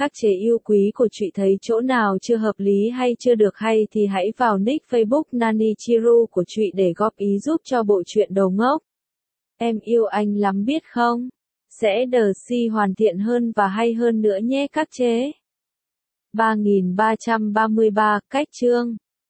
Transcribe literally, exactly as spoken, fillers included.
Các chế yêu quý của trụy thấy chỗ nào chưa hợp lý hay chưa được hay thì hãy vào nick Facebook Nanichiru của trụy để góp ý giúp cho bộ truyện đầu ngốc. Em yêu anh lắm biết không? Sẽ đờ si hoàn thiện hơn và hay hơn nữa nhé các chế. ba nghìn ba trăm ba mươi ba cách chương